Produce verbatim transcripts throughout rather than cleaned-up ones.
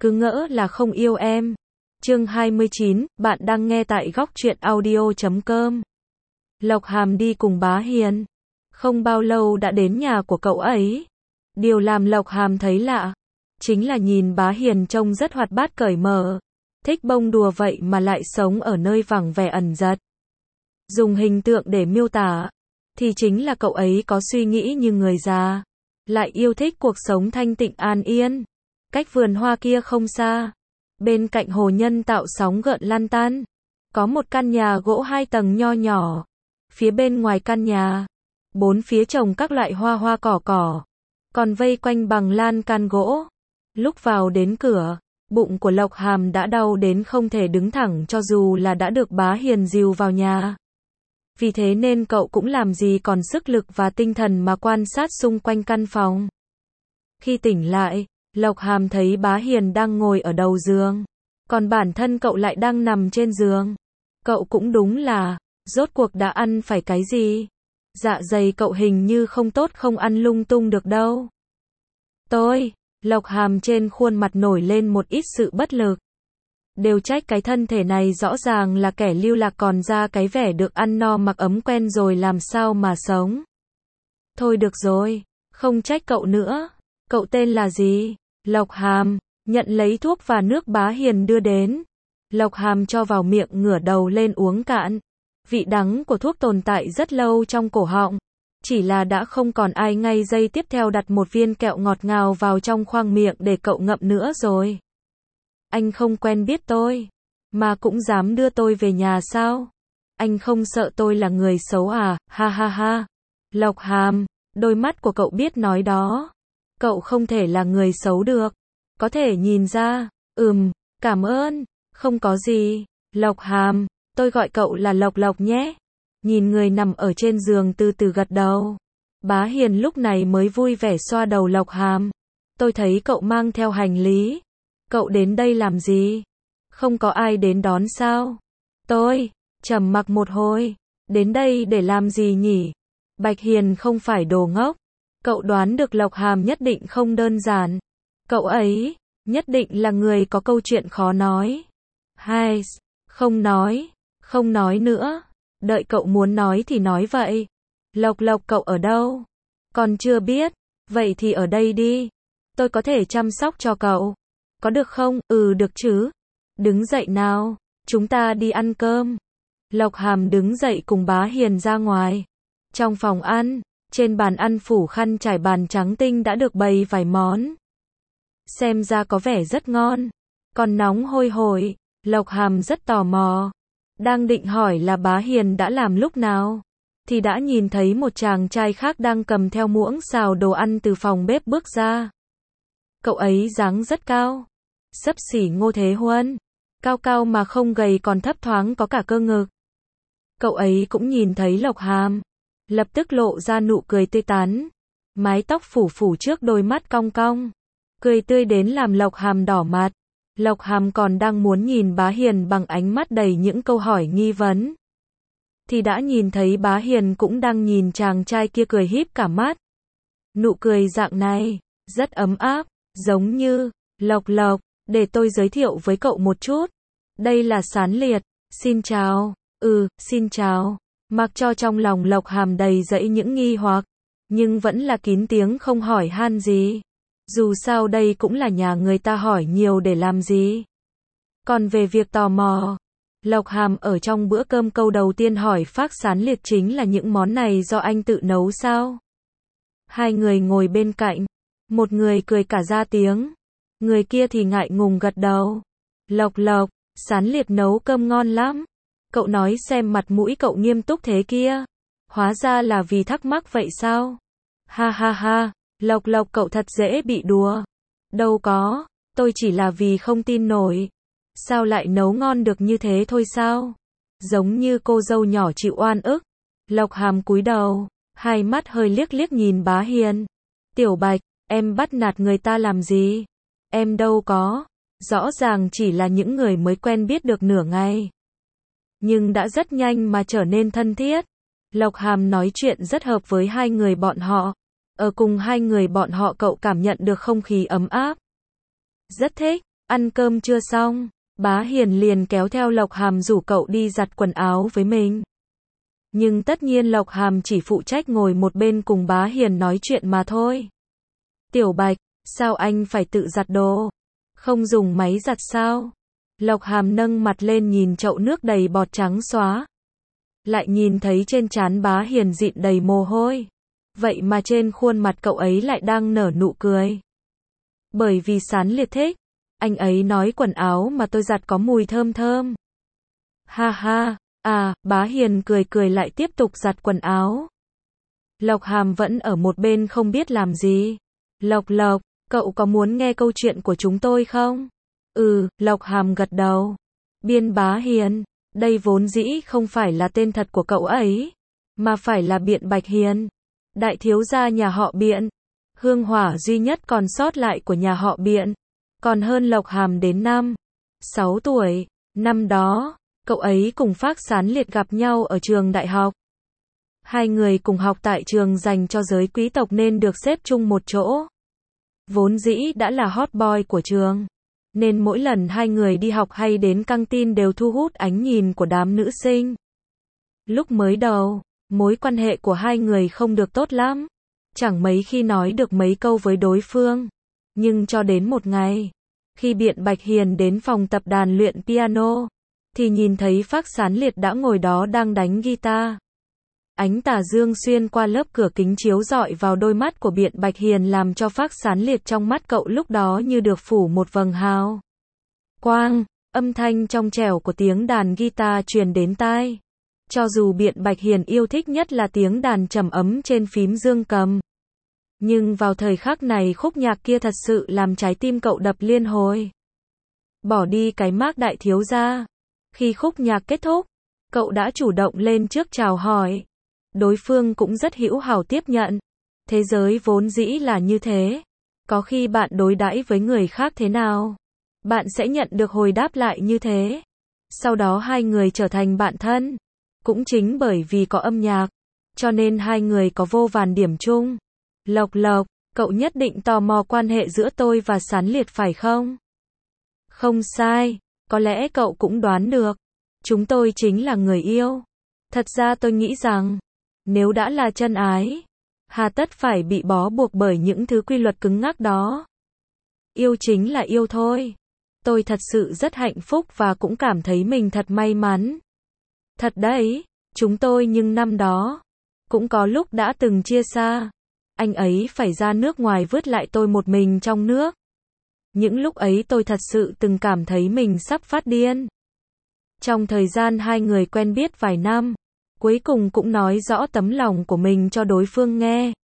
cứ ngỡ là không yêu em. Chương hai mươi chín, bạn đang nghe tại góc truyện audio chấm com. Lộc Hàm đi cùng Bá Hiền. Không bao lâu đã đến nhà của cậu ấy. Điều làm Lộc Hàm thấy lạ, chính là nhìn Bá Hiền trông rất hoạt bát cởi mở. Thích bông đùa vậy mà lại sống ở nơi vắng vẻ ẩn dật. Dùng hình tượng để miêu tả, thì chính là cậu ấy có suy nghĩ như người già, lại yêu thích cuộc sống thanh tịnh an yên. Cách vườn hoa kia không xa, bên cạnh hồ nhân tạo sóng gợn lan tan, có một căn nhà gỗ hai tầng nho nhỏ. Phía bên ngoài căn nhà, bốn phía trồng các loại hoa hoa cỏ cỏ, còn vây quanh bằng lan can gỗ. Lúc vào đến cửa, bụng của Lộc Hàm đã đau đến không thể đứng thẳng cho dù là đã được Bá Hiền dìu vào nhà. Vì thế nên cậu cũng làm gì còn sức lực và tinh thần mà quan sát xung quanh căn phòng. Khi tỉnh lại, Lộc Hàm thấy Bá Hiền đang ngồi ở đầu giường, còn bản thân cậu lại đang nằm trên giường. Cậu cũng đúng là, rốt cuộc đã ăn phải cái gì? Dạ dày cậu hình như không tốt, không ăn lung tung được đâu. Tôi, Lộc Hàm trên khuôn mặt nổi lên một ít sự bất lực. Đều trách cái thân thể này rõ ràng là kẻ lưu lạc còn ra cái vẻ được ăn no mặc ấm quen rồi làm sao mà sống. Thôi được rồi, không trách cậu nữa. Cậu tên là gì? Lộc Hàm, nhận lấy thuốc và nước Bá Hiền đưa đến. Lộc Hàm cho vào miệng ngửa đầu lên uống cạn. Vị đắng của thuốc tồn tại rất lâu trong cổ họng. Chỉ là đã không còn ai ngay giây tiếp theo đặt một viên kẹo ngọt ngào vào trong khoang miệng để cậu ngậm nữa rồi. Anh không quen biết tôi, mà cũng dám đưa tôi về nhà sao? Anh không sợ tôi là người xấu à? Ha ha ha. Lộc Hàm, đôi mắt của cậu biết nói đó. Cậu không thể là người xấu được. Có thể nhìn ra. Ừm, cảm ơn. Không có gì. Lộc Hàm, tôi gọi cậu là Lộc Lộc nhé. Nhìn người nằm ở trên giường từ từ gật đầu. Bá Hiền lúc này mới vui vẻ xoa đầu Lộc Hàm. Tôi thấy cậu mang theo hành lý. Cậu đến đây làm gì? Không có ai đến đón sao? Tôi, trầm mặc một hồi. Đến đây để làm gì nhỉ? Bạch Hiền không phải đồ ngốc. Cậu đoán được Lộc Hàm nhất định không đơn giản. Cậu ấy, nhất định là người có câu chuyện khó nói. Hai, không nói, không nói nữa. Đợi cậu muốn nói thì nói vậy. Lộc Lộc cậu ở đâu? Còn chưa biết. Vậy thì ở đây đi. Tôi có thể chăm sóc cho cậu. Có được không? Ừ được chứ. Đứng dậy nào. Chúng ta đi ăn cơm. Lộc Hàm đứng dậy cùng Bá Hiền ra ngoài. Trong phòng ăn, trên bàn ăn phủ khăn trải bàn trắng tinh đã được bày vài món. Xem ra có vẻ rất ngon. Còn nóng hôi hổi. Lộc Hàm rất tò mò. Đang định hỏi là Bá Hiền đã làm lúc nào, thì đã nhìn thấy một chàng trai khác đang cầm theo muỗng xào đồ ăn từ phòng bếp bước ra. Cậu ấy dáng rất cao, xấp xỉ Ngô Thế Huân, cao cao mà không gầy còn thấp thoáng có cả cơ ngực. Cậu ấy cũng nhìn thấy Lộc Hàm, lập tức lộ ra nụ cười tươi tắn, mái tóc phủ phủ trước đôi mắt cong cong, cười tươi đến làm Lộc Hàm đỏ mặt. Lộc Hàm còn đang muốn nhìn Bá Hiền bằng ánh mắt đầy những câu hỏi nghi vấn, thì đã nhìn thấy Bá Hiền cũng đang nhìn chàng trai kia cười híp cả mắt. Nụ cười dạng này, rất ấm áp, giống như, Lộc Lộc, để tôi giới thiệu với cậu một chút. Đây là Sán Liệt, xin chào, ừ, xin chào. Mặc cho trong lòng Lộc Hàm đầy dẫy những nghi hoặc, nhưng vẫn là kín tiếng không hỏi han gì. Dù sao đây cũng là nhà người ta hỏi nhiều để làm gì. Còn về việc tò mò, Lộc Hàm ở trong bữa cơm câu đầu tiên hỏi Phác Sán Liệt chính là những món này do anh tự nấu sao? Hai người ngồi bên cạnh, một người cười cả ra tiếng, người kia thì ngại ngùng gật đầu. Lộc Lộc, Sán Liệt nấu cơm ngon lắm. Cậu nói xem mặt mũi cậu nghiêm túc thế kia. Hóa ra là vì thắc mắc vậy sao? Ha ha ha. Lộc Lộc cậu thật dễ bị đùa. Đâu có, tôi chỉ là vì không tin nổi. Sao lại nấu ngon được như thế thôi sao? Giống như cô dâu nhỏ chịu oan ức. Lộc Hàm cúi đầu, hai mắt hơi liếc liếc nhìn Bá Hiền. Tiểu Bạch, em bắt nạt người ta làm gì? Em đâu có, rõ ràng chỉ là những người mới quen biết được nửa ngày. Nhưng đã rất nhanh mà trở nên thân thiết. Lộc Hàm nói chuyện rất hợp với hai người bọn họ. Ở cùng hai người bọn họ cậu cảm nhận được không khí ấm áp. Rất thích, Ăn cơm chưa xong, Bá Hiền liền kéo theo Lộc Hàm rủ cậu đi giặt quần áo với mình. Nhưng tất nhiên Lộc Hàm chỉ phụ trách ngồi một bên cùng Bá Hiền nói chuyện mà thôi. Tiểu Bạch, sao anh phải tự giặt đồ? Không dùng máy giặt sao? Lộc Hàm nâng mặt lên nhìn chậu nước đầy bọt trắng xóa. Lại nhìn thấy trên trán Bá Hiền dịn đầy mồ hôi. Vậy mà trên khuôn mặt cậu ấy lại đang nở nụ cười. Bởi vì Sán Liệt thích. Anh ấy nói quần áo mà tôi giặt có mùi thơm thơm. Ha ha, à, Bá Hiền cười cười lại tiếp tục giặt quần áo. Lộc Hàm vẫn ở một bên không biết làm gì. Lộc Lộc, cậu có muốn nghe câu chuyện của chúng tôi không? Ừ, Lộc Hàm gật đầu. Biên Bá Hiền, đây vốn dĩ không phải là tên thật của cậu ấy, mà phải là Biện Bạch Hiền, đại thiếu gia nhà họ Biện, hương hỏa duy nhất còn sót lại của nhà họ Biện, còn hơn Lộc Hàm đến năm, sáu tuổi. Năm đó, cậu ấy cùng Phác Sán Liệt gặp nhau ở trường đại học. Hai người cùng học tại trường dành cho giới quý tộc nên được xếp chung một chỗ. Vốn dĩ đã là hot boy của trường, nên mỗi lần hai người đi học hay đến căng tin đều thu hút ánh nhìn của đám nữ sinh. Lúc mới đầu, mối quan hệ của hai người không được tốt lắm, chẳng mấy khi nói được mấy câu với đối phương. Nhưng cho đến một ngày, khi Biện Bạch Hiền đến phòng tập đàn luyện piano, thì nhìn thấy Phác Sán Liệt đã ngồi đó đang đánh guitar. Ánh tà dương xuyên qua lớp cửa kính chiếu rọi vào đôi mắt của Biện Bạch Hiền làm cho Phác Sán Liệt trong mắt cậu lúc đó như được phủ một vầng hào quang, âm thanh trong trẻo của tiếng đàn guitar truyền đến tai. Cho dù Biện Bạch Hiền yêu thích nhất là tiếng đàn trầm ấm trên phím dương cầm, nhưng vào thời khắc này khúc nhạc kia thật sự làm trái tim cậu đập liên hồi. Bỏ đi cái mác đại thiếu gia, khi khúc nhạc kết thúc, cậu đã chủ động lên trước chào hỏi. Đối phương cũng rất hữu hảo tiếp nhận. Thế giới vốn dĩ là như thế. Có khi bạn đối đãi với người khác thế nào, bạn sẽ nhận được hồi đáp lại như thế. Sau đó hai người trở thành bạn thân. Cũng chính bởi vì có âm nhạc, cho nên hai người có vô vàn điểm chung. Lộc Lộc, cậu nhất định tò mò quan hệ giữa tôi và Sán Liệt phải không? Không sai, có lẽ cậu cũng đoán được. Chúng tôi chính là người yêu. Thật ra tôi nghĩ rằng, nếu đã là chân ái, hà tất phải bị bó buộc bởi những thứ quy luật cứng ngắc đó. Yêu chính là yêu thôi. Tôi thật sự rất hạnh phúc và cũng cảm thấy mình thật may mắn. Thật đấy, chúng tôi nhưng năm đó, cũng có lúc đã từng chia xa. Anh ấy phải ra nước ngoài vứt lại tôi một mình trong nước. Những lúc ấy tôi thật sự từng cảm thấy mình sắp phát điên. Trong thời gian hai người quen biết vài năm, cuối cùng cũng nói rõ tấm lòng của mình cho đối phương nghe.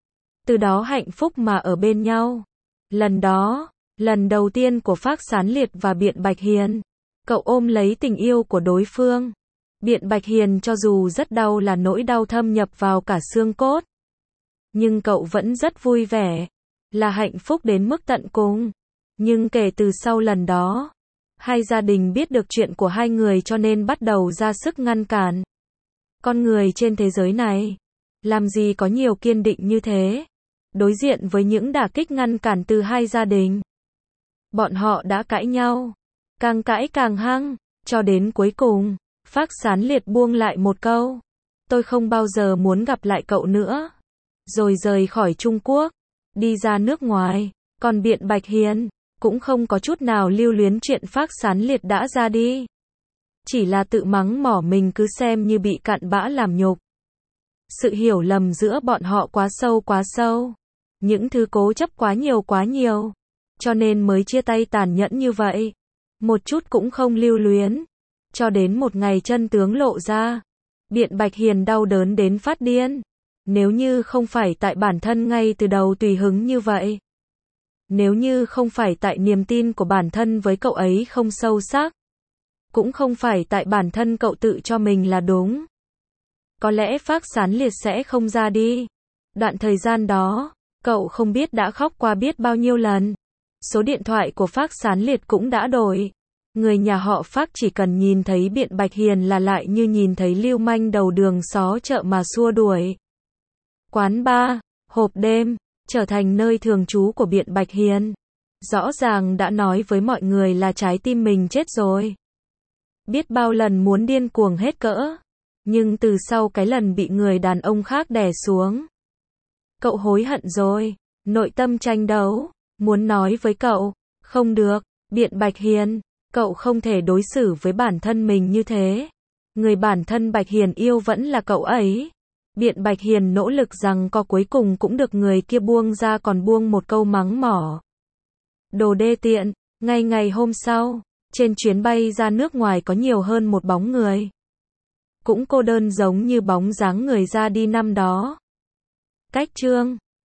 Từ đó hạnh phúc mà ở bên nhau. Lần đó, lần đầu tiên của Phác Sán Liệt và Biện Bạch Hiền, cậu ôm lấy tình yêu của đối phương. Biện Bạch Hiền cho dù rất đau là nỗi đau thâm nhập vào cả xương cốt, nhưng cậu vẫn rất vui vẻ, là hạnh phúc đến mức tận cùng. Nhưng kể từ sau lần đó, hai gia đình biết được chuyện của hai người cho nên bắt đầu ra sức ngăn cản. Con người trên thế giới này, làm gì có nhiều kiên định như thế. Đối diện với những đả kích ngăn cản từ hai gia đình, bọn họ đã cãi nhau, càng cãi càng hăng, cho đến cuối cùng, Phác Sán Liệt buông lại một câu: tôi không bao giờ muốn gặp lại cậu nữa. Rồi rời khỏi Trung Quốc, đi ra nước ngoài. Còn Biện Bạch Hiền cũng không có chút nào lưu luyến chuyện Phác Sán Liệt đã ra đi. Chỉ là tự mắng mỏ mình cứ xem như bị cặn bã làm nhục. Sự hiểu lầm giữa bọn họ quá sâu quá sâu. Những thứ cố chấp quá nhiều quá nhiều. Cho nên mới chia tay tàn nhẫn như vậy. Một chút cũng không lưu luyến. Cho đến một ngày chân tướng lộ ra, Biện Bạch Hiền đau đớn đến phát điên. Nếu như không phải tại bản thân ngay từ đầu tùy hứng như vậy, nếu như không phải tại niềm tin của bản thân với cậu ấy không sâu sắc, cũng không phải tại bản thân cậu tự cho mình là đúng, có lẽ Phác Sán Liệt sẽ không ra đi. Đoạn thời gian đó, cậu không biết đã khóc qua biết bao nhiêu lần. Số điện thoại của Phác Sán Liệt cũng đã đổi. Người nhà họ Phác chỉ cần nhìn thấy Biện Bạch Hiền là lại như nhìn thấy lưu manh đầu đường xó chợ mà xua đuổi. Quán bar, hộp đêm, trở thành nơi thường trú của Biện Bạch Hiền. Rõ ràng đã nói với mọi người là trái tim mình chết rồi. Biết bao lần muốn điên cuồng hết cỡ. Nhưng từ sau cái lần bị người đàn ông khác đè xuống. Cậu hối hận rồi. Nội tâm tranh đấu. Muốn nói với cậu. Không được. Biện Bạch Hiền. Cậu không thể đối xử với bản thân mình như thế. Người bản thân Bạch Hiền yêu vẫn là cậu ấy. Biện Bạch Hiền nỗ lực rằng co cuối cùng cũng được người kia buông ra, còn buông một câu mắng mỏ. Đồ đê tiện. Ngày ngày hôm sau, trên chuyến bay ra nước ngoài có nhiều hơn một bóng người. Cũng cô đơn giống như bóng dáng người ra đi năm đó. Cách Trương